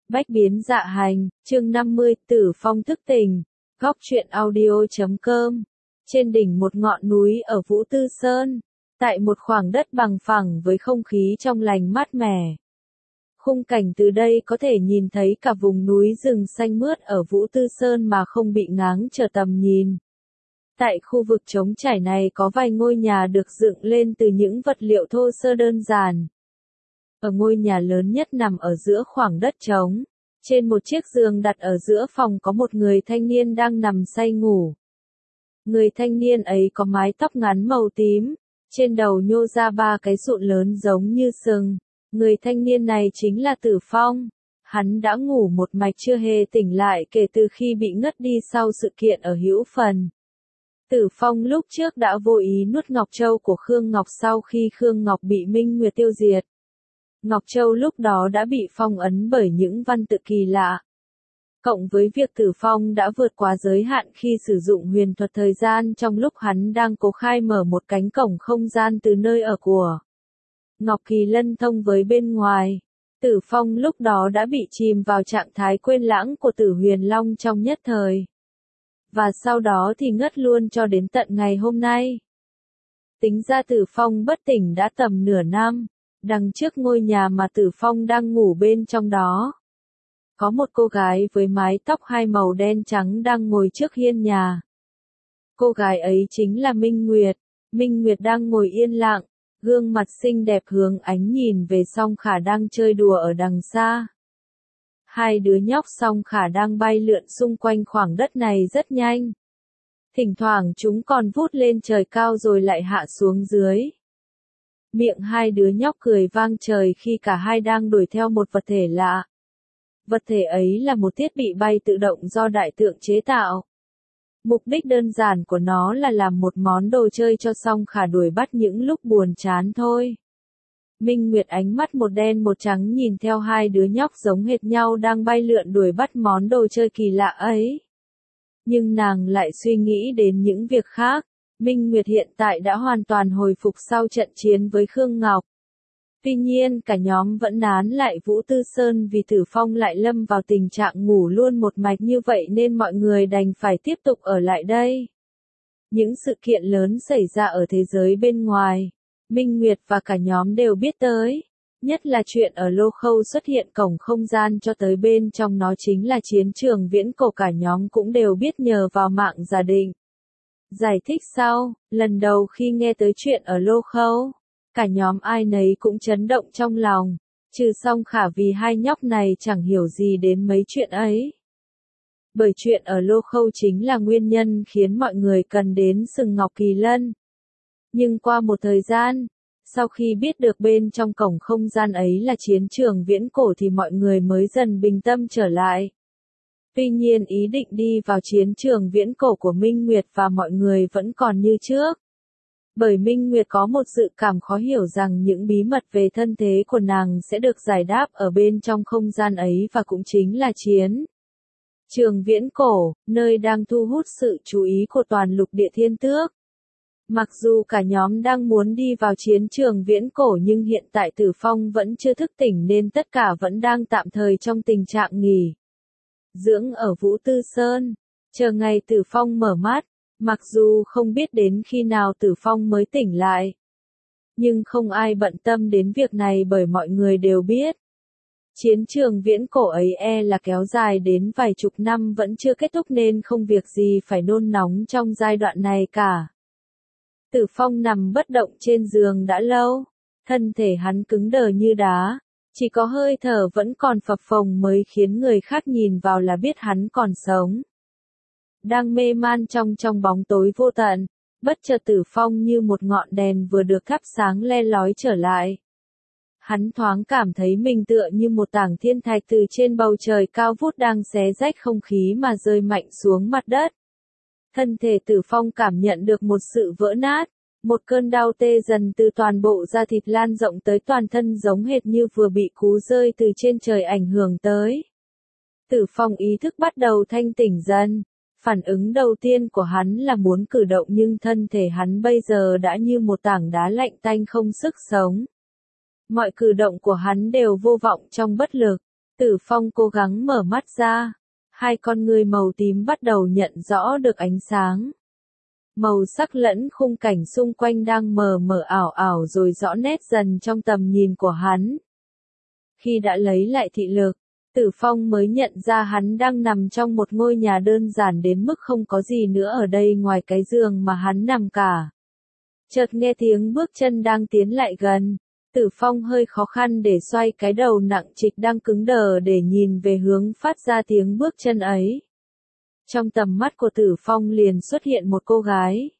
Bách biến dạ hành, chương 50, Tử Phong thức tỉnh. Góc truyện audio.com. Trên đỉnh một ngọn núi ở Vũ Tư Sơn, tại một khoảng đất bằng phẳng với không khí trong lành mát mẻ. Khung cảnh từ đây có thể nhìn thấy cả vùng núi rừng xanh mướt ở Vũ Tư Sơn mà không bị ngáng trở tầm nhìn. Tại khu vực trống trải này có vài ngôi nhà được dựng lên từ những vật liệu thô sơ đơn giản. Ở ngôi nhà lớn nhất nằm ở giữa khoảng đất trống. Trên một chiếc giường đặt ở giữa phòng có một người thanh niên đang nằm say ngủ. Người thanh niên ấy có mái tóc ngắn màu tím, trên đầu nhô ra 3 cái sụn lớn giống như sừng. Người thanh niên này chính là Tử Phong. Hắn đã ngủ một mạch chưa hề tỉnh lại kể từ khi bị ngất đi sau sự kiện ở Hữu Phần. Tử Phong lúc trước đã vô ý nuốt Ngọc Châu của Khương Ngọc sau khi Khương Ngọc bị Minh Nguyệt tiêu diệt. Ngọc Châu lúc đó đã bị phong ấn bởi những văn tự kỳ lạ. Cộng với việc Tử Phong đã vượt quá giới hạn khi sử dụng huyền thuật thời gian trong lúc hắn đang cố khai mở một cánh cổng không gian từ nơi ở của Ngọc Kỳ Lân thông với bên ngoài. Tử Phong lúc đó đã bị chìm vào trạng thái quên lãng của Tử Huyền Long trong nhất thời. Và sau đó thì ngất luôn cho đến tận ngày hôm nay. Tính ra Tử Phong bất tỉnh đã tầm nửa năm. Đằng trước ngôi nhà mà Tử Phong đang ngủ bên trong đó, có một cô gái với mái tóc hai màu đen trắng đang ngồi trước hiên nhà. Cô gái ấy chính là Minh Nguyệt. Minh Nguyệt đang ngồi yên lặng, gương mặt xinh đẹp hướng ánh nhìn về Song Khả đang chơi đùa ở đằng xa. Hai đứa nhóc Song Khả đang bay lượn xung quanh khoảng đất này rất nhanh. Thỉnh thoảng chúng còn vút lên trời cao rồi lại hạ xuống dưới. Miệng hai đứa nhóc cười vang trời khi cả hai đang đuổi theo một vật thể lạ. Vật thể ấy là một thiết bị bay tự động do đại tượng chế tạo. Mục đích đơn giản của nó là làm một món đồ chơi cho Song Khả đuổi bắt những lúc buồn chán thôi. Minh Nguyệt ánh mắt một đen một trắng nhìn theo hai đứa nhóc giống hệt nhau đang bay lượn đuổi bắt món đồ chơi kỳ lạ ấy. Nhưng nàng lại suy nghĩ đến những việc khác. Minh Nguyệt hiện tại đã hoàn toàn hồi phục sau trận chiến với Khương Ngọc. Tuy nhiên cả nhóm vẫn nán lại Vũ Tư Sơn vì Tử Phong lại lâm vào tình trạng ngủ luôn một mạch như vậy nên mọi người đành phải tiếp tục ở lại đây. Những sự kiện lớn xảy ra ở thế giới bên ngoài, Minh Nguyệt và cả nhóm đều biết tới. Nhất là chuyện ở Lô Khâu xuất hiện cổng không gian cho tới bên trong nó chính là chiến trường viễn cổ, cả nhóm cũng đều biết nhờ vào mạng giả định. Giải thích sau, lần đầu khi nghe tới chuyện ở Lô Khâu, cả nhóm ai nấy cũng chấn động trong lòng, trừ Song Khả vì hai nhóc này chẳng hiểu gì đến mấy chuyện ấy. Bởi chuyện ở Lô Khâu chính là nguyên nhân khiến mọi người cần đến sừng Ngọc Kỳ Lân. Nhưng qua một thời gian, sau khi biết được bên trong cổng không gian ấy là chiến trường viễn cổ thì mọi người mới dần bình tâm trở lại. Tuy nhiên ý định đi vào chiến trường viễn cổ của Minh Nguyệt và mọi người vẫn còn như trước. Bởi Minh Nguyệt có một dự cảm khó hiểu rằng những bí mật về thân thế của nàng sẽ được giải đáp ở bên trong không gian ấy và cũng chính là chiến trường viễn cổ, nơi đang thu hút sự chú ý của toàn lục địa thiên tước. Mặc dù cả nhóm đang muốn đi vào chiến trường viễn cổ nhưng hiện tại Tử Phong vẫn chưa thức tỉnh nên tất cả vẫn đang tạm thời trong tình trạng nghỉ dưỡng ở Vũ Tư Sơn, chờ ngày Tử Phong mở mắt. Mặc dù không biết đến khi nào Tử Phong mới tỉnh lại, nhưng không ai bận tâm đến việc này bởi mọi người đều biết. Chiến trường viễn cổ ấy là kéo dài đến vài chục năm vẫn chưa kết thúc nên không việc gì phải nôn nóng trong giai đoạn này cả. Tử Phong nằm bất động trên giường đã lâu, thân thể hắn cứng đờ như đá, chỉ có hơi thở vẫn còn phập phồng mới khiến người khác nhìn vào là biết hắn còn sống. Đang mê man trong bóng tối vô tận, bất chợt Tử Phong như một ngọn đèn vừa được thắp sáng le lói trở lại. Hắn thoáng cảm thấy mình tựa như một tảng thiên thạch từ trên bầu trời cao vút đang xé rách không khí mà rơi mạnh xuống mặt đất. Thân thể Tử Phong cảm nhận được một sự vỡ nát, một cơn đau tê dần từ toàn bộ da thịt lan rộng tới toàn thân giống hệt như vừa bị cú rơi từ trên trời ảnh hưởng tới. Tử Phong ý thức bắt đầu thanh tỉnh dần. Phản ứng đầu tiên của hắn là muốn cử động nhưng thân thể hắn bây giờ đã như một tảng đá lạnh tanh không sức sống. Mọi cử động của hắn đều vô vọng trong bất lực. Tử Phong cố gắng mở mắt ra. Hai con ngươi màu tím bắt đầu nhận rõ được ánh sáng. Màu sắc lẫn khung cảnh xung quanh đang mờ mờ ảo ảo rồi rõ nét dần trong tầm nhìn của hắn. Khi đã lấy lại thị lực, Tử Phong mới nhận ra hắn đang nằm trong một ngôi nhà đơn giản đến mức không có gì nữa ở đây ngoài cái giường mà hắn nằm cả. Chợt nghe tiếng bước chân đang tiến lại gần. Tử Phong hơi khó khăn để xoay cái đầu nặng trịch đang cứng đờ để nhìn về hướng phát ra tiếng bước chân ấy. Trong tầm mắt của Tử Phong liền xuất hiện một cô gái.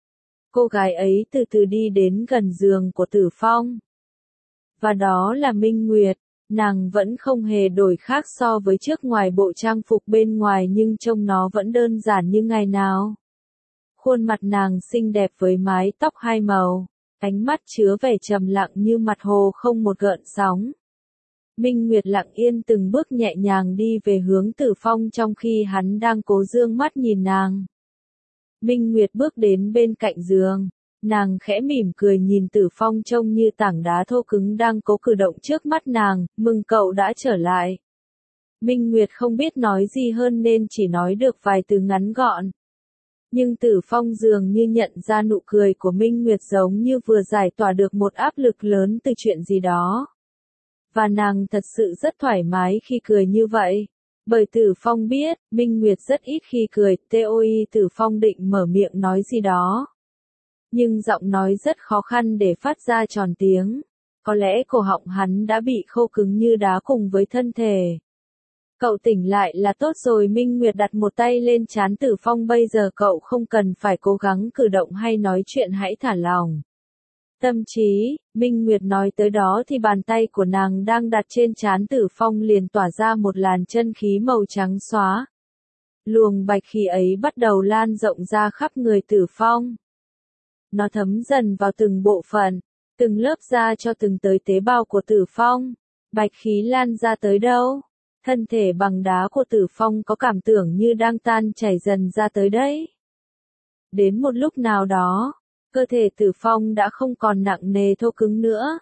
Cô gái ấy từ từ đi đến gần giường của Tử Phong. Và đó là Minh Nguyệt. Nàng vẫn không hề đổi khác so với trước, ngoài bộ trang phục bên ngoài nhưng trông nó vẫn đơn giản như ngày nào. Khuôn mặt nàng xinh đẹp với mái tóc hai màu, ánh mắt chứa vẻ trầm lặng như mặt hồ không một gợn sóng. Minh Nguyệt lặng yên từng bước nhẹ nhàng đi về hướng Tử Phong trong khi hắn đang cố dương mắt nhìn nàng. Minh Nguyệt bước đến bên cạnh giường. Nàng khẽ mỉm cười nhìn Tử Phong trông như tảng đá thô cứng đang cố cử động trước mắt nàng, mừng cậu đã trở lại. Minh Nguyệt không biết nói gì hơn nên chỉ nói được vài từ ngắn gọn. Nhưng Tử Phong dường như nhận ra nụ cười của Minh Nguyệt giống như vừa giải tỏa được một áp lực lớn từ chuyện gì đó. Và nàng thật sự rất thoải mái khi cười như vậy. Bởi Tử Phong biết, Minh Nguyệt rất ít khi cười, Tử Phong định mở miệng nói gì đó. Nhưng giọng nói rất khó khăn để phát ra tròn tiếng. Có lẽ cổ họng hắn đã bị khô cứng như đá cùng với thân thể. Cậu tỉnh lại là tốt rồi. Minh Nguyệt đặt một tay lên trán Tử Phong. Bây giờ cậu không cần phải cố gắng cử động hay nói chuyện, hãy thả lỏng tâm trí. Minh Nguyệt nói tới đó thì bàn tay của nàng đang đặt trên trán Tử Phong liền tỏa ra một làn chân khí màu trắng xóa. Luồng bạch khí ấy bắt đầu lan rộng ra khắp người Tử Phong. Nó thấm dần vào từng bộ phận, từng lớp da cho từng tới tế bào của Tử Phong. Bạch khí lan ra tới đâu? Thân thể bằng đá của Tử Phong có cảm tưởng như đang tan chảy dần ra tới đấy. Đến một lúc nào đó, cơ thể Tử Phong đã không còn nặng nề thô cứng nữa.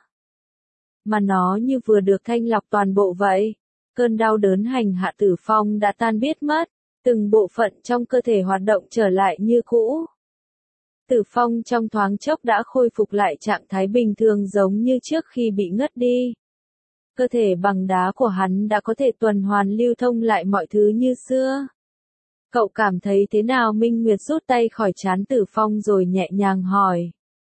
Mà nó như vừa được thanh lọc toàn bộ vậy. Cơn đau đớn hành hạ Tử Phong đã tan biết mất, từng bộ phận trong cơ thể hoạt động trở lại như cũ. Tử Phong trong thoáng chốc đã khôi phục lại trạng thái bình thường giống như trước khi bị ngất đi. Cơ thể bằng đá của hắn đã có thể tuần hoàn lưu thông lại mọi thứ như xưa. Cậu cảm thấy thế nào? Minh Nguyệt rút tay khỏi trán Tử Phong rồi nhẹ nhàng hỏi.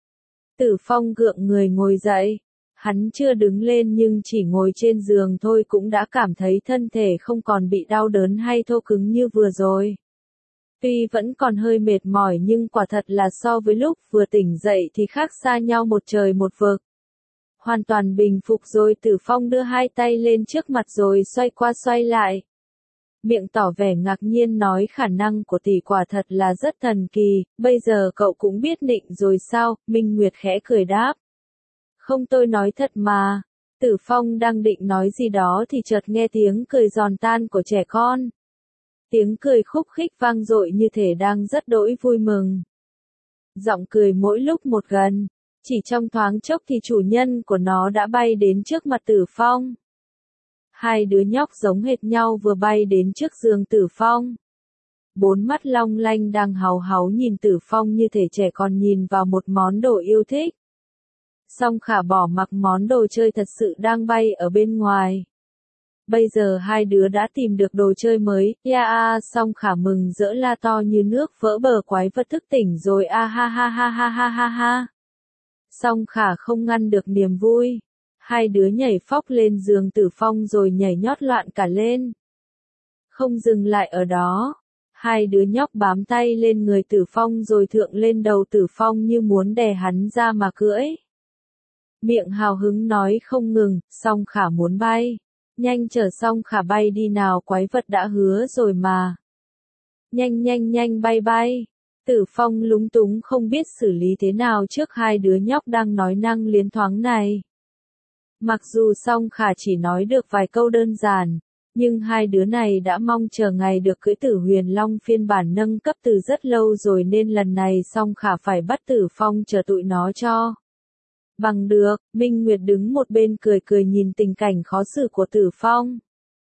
Tử Phong gượng người ngồi dậy. Hắn chưa đứng lên nhưng chỉ ngồi trên giường thôi cũng đã cảm thấy thân thể không còn bị đau đớn hay thô cứng như vừa rồi. Tuy vẫn còn hơi mệt mỏi nhưng quả thật là so với lúc vừa tỉnh dậy thì khác xa nhau một trời một vực. Hoàn toàn bình phục rồi, Tử Phong đưa hai tay lên trước mặt rồi xoay qua xoay lại. Miệng tỏ vẻ ngạc nhiên nói, khả năng của tỷ quả thật là rất thần kỳ, bây giờ cậu cũng biết định rồi sao? Minh Nguyệt khẽ cười đáp. Không, tôi nói thật mà. Tử Phong đang định nói gì đó thì chợt nghe tiếng cười giòn tan của trẻ con. Tiếng cười khúc khích vang dội như thể đang rất đỗi vui mừng. Giọng cười mỗi lúc một gần, chỉ trong thoáng chốc thì chủ nhân của nó đã bay đến trước mặt Tử Phong. Hai đứa nhóc giống hệt nhau vừa bay đến trước giường Tử Phong. Bốn mắt long lanh đang háo háo nhìn Tử Phong như thể trẻ con nhìn vào một món đồ yêu thích. Song Khả bỏ mặc món đồ chơi thật sự đang bay ở bên ngoài. Bây giờ hai đứa đã tìm được đồ chơi mới, Song Khả mừng rỡ la to như nước vỡ bờ, quái vật thức tỉnh rồi, ha ha ha ha ha ha ha. Song Khả không ngăn được niềm vui. Hai đứa nhảy phóc lên giường Tử Phong rồi nhảy nhót loạn cả lên. Không dừng lại ở đó. Hai đứa nhóc bám tay lên người Tử Phong rồi thượng lên đầu Tử Phong như muốn đè hắn ra mà cưỡi. Miệng hào hứng nói không ngừng, Song Khả muốn bay. Nhanh chở Song Khả bay đi nào, quái vật đã hứa rồi mà. Nhanh nhanh nhanh bay bay. Tử Phong lúng túng không biết xử lý thế nào trước hai đứa nhóc đang nói năng liến thoáng này. Mặc dù Song Khả chỉ nói được vài câu đơn giản, nhưng hai đứa này đã mong chờ ngày được cưỡi Tử Huyền Long phiên bản nâng cấp từ rất lâu rồi nên lần này Song Khả phải bắt Tử Phong chở tụi nó cho bằng được. Minh Nguyệt đứng một bên cười cười nhìn tình cảnh khó xử của Tử Phong.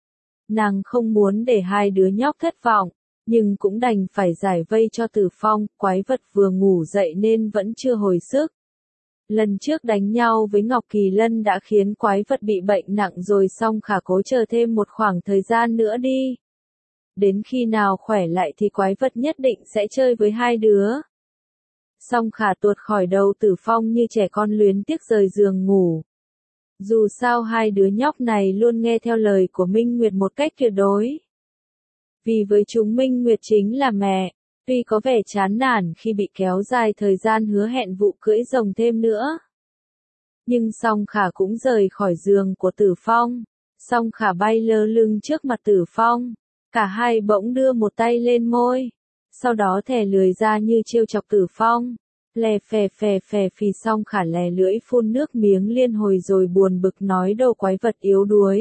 Nàng không muốn để hai đứa nhóc thất vọng, nhưng cũng đành phải giải vây cho Tử Phong, quái vật vừa ngủ dậy nên vẫn chưa hồi sức. Lần trước đánh nhau với Ngọc Kỳ Lân đã khiến quái vật bị bệnh nặng rồi, Song Khả cố chờ thêm một khoảng thời gian nữa đi. Đến khi nào khỏe lại thì quái vật nhất định sẽ chơi với hai đứa. Song Khả tuột khỏi đầu Tử Phong như trẻ con luyến tiếc rời giường ngủ. Dù sao hai đứa nhóc này luôn nghe theo lời của Minh Nguyệt một cách tuyệt đối. Vì với chúng Minh Nguyệt chính là mẹ, tuy có vẻ chán nản khi bị kéo dài thời gian hứa hẹn vụ cưỡi rồng thêm nữa. Nhưng Song Khả cũng rời khỏi giường của Tử Phong. Song Khả bay lơ lửng trước mặt Tử Phong. Cả hai bỗng đưa một tay lên môi. Sau đó thè lưỡi ra như trêu chọc Tử Phong. Lè phè phè phè phì, Song Khả lè lưỡi phun nước miếng liên hồi rồi buồn bực nói đồ quái vật yếu đuối.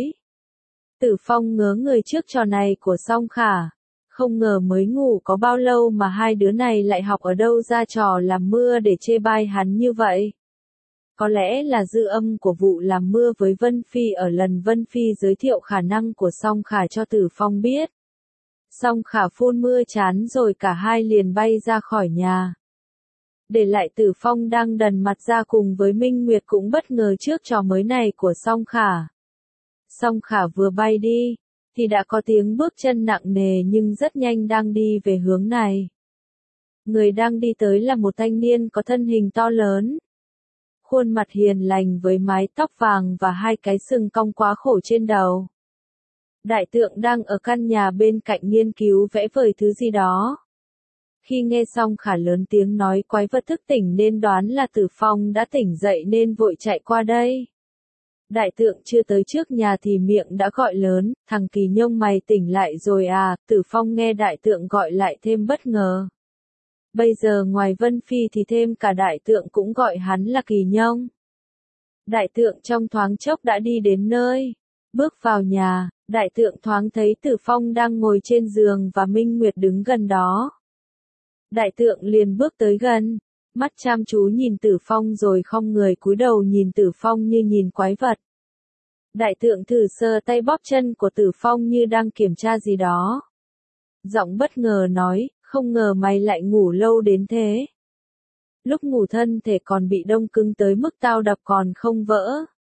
Tử Phong ngớ người trước trò này của Song Khả. Không ngờ mới ngủ có bao lâu mà hai đứa này lại học ở đâu ra trò làm mưa để chê bai hắn như vậy. Có lẽ là dư âm của vụ làm mưa với Vân Phi ở lần Vân Phi giới thiệu khả năng của Song Khả cho Tử Phong biết. Song Khả phun mưa chán rồi cả hai liền bay ra khỏi nhà. Để lại Tử Phong đang đần mặt ra cùng với Minh Nguyệt cũng bất ngờ trước trò mới này của Song Khả. Song Khả vừa bay đi, thì đã có tiếng bước chân nặng nề nhưng rất nhanh đang đi về hướng này. Người đang đi tới là một thanh niên có thân hình to lớn. Khuôn mặt hiền lành với mái tóc vàng và hai cái sừng cong quá khổ trên đầu. Đại tượng đang ở căn nhà bên cạnh nghiên cứu vẽ vời thứ gì đó. Khi nghe Song Khả lớn tiếng nói quái vật thức tỉnh nên đoán là Tử Phong đã tỉnh dậy nên vội chạy qua đây. Đại tượng chưa tới trước nhà thì miệng đã gọi lớn, thằng Kỳ Nhông mày tỉnh lại rồi à. Tử Phong nghe đại tượng gọi lại thêm bất ngờ. Bây giờ ngoài Vân Phi thì thêm cả đại tượng cũng gọi hắn là Kỳ Nhông. Đại tượng trong thoáng chốc đã đi đến nơi. Bước vào nhà, đại tượng thoáng thấy Tử Phong đang ngồi trên giường và Minh Nguyệt đứng gần đó. Đại tượng liền bước tới gần, mắt chăm chú nhìn Tử Phong rồi khom người cúi đầu nhìn Tử Phong như nhìn quái vật. Đại tượng thử sờ tay bóp chân của Tử Phong như đang kiểm tra gì đó. Giọng bất ngờ nói, không ngờ mày lại ngủ lâu đến thế. Lúc ngủ thân thể còn bị đông cứng tới mức tao đập còn không vỡ.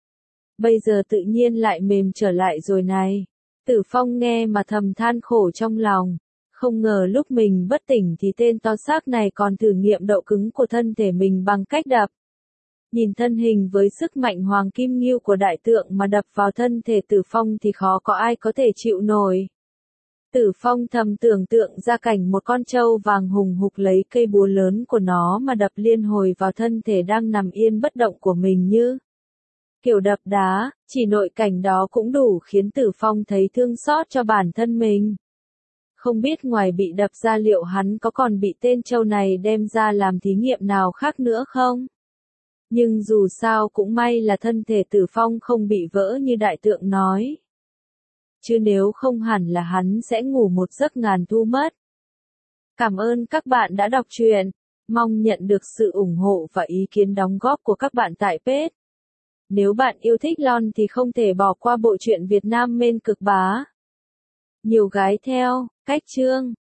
Bây giờ tự nhiên lại mềm trở lại rồi này. Tử Phong nghe mà thầm than khổ trong lòng. Không ngờ lúc mình bất tỉnh thì tên to xác này còn thử nghiệm độ cứng của thân thể mình bằng cách đập. Nhìn thân hình với sức mạnh hoàng kim ngưu của đại tượng mà đập vào thân thể Tử Phong thì khó có ai có thể chịu nổi. Tử Phong thầm tưởng tượng ra cảnh một con trâu vàng hùng hục lấy cây búa lớn của nó mà đập liên hồi vào thân thể đang nằm yên bất động của mình như kiểu đập đá, chỉ nội cảnh đó cũng đủ khiến Tử Phong thấy thương xót cho bản thân mình. Không biết ngoài bị đập ra liệu hắn có còn bị tên trâu này đem ra làm thí nghiệm nào khác nữa không? Nhưng dù sao cũng may là thân thể Tử Phong không bị vỡ như đại tượng nói. Chứ nếu không hẳn là hắn sẽ ngủ một giấc ngàn thu mất. Cảm ơn các bạn đã đọc truyện. Mong nhận được sự ủng hộ và ý kiến đóng góp của các bạn tại page. Nếu bạn yêu thích Lon thì không thể bỏ qua bộ truyện Việt Nam Mên Cực Bá. Nhiều gái theo, cách chương.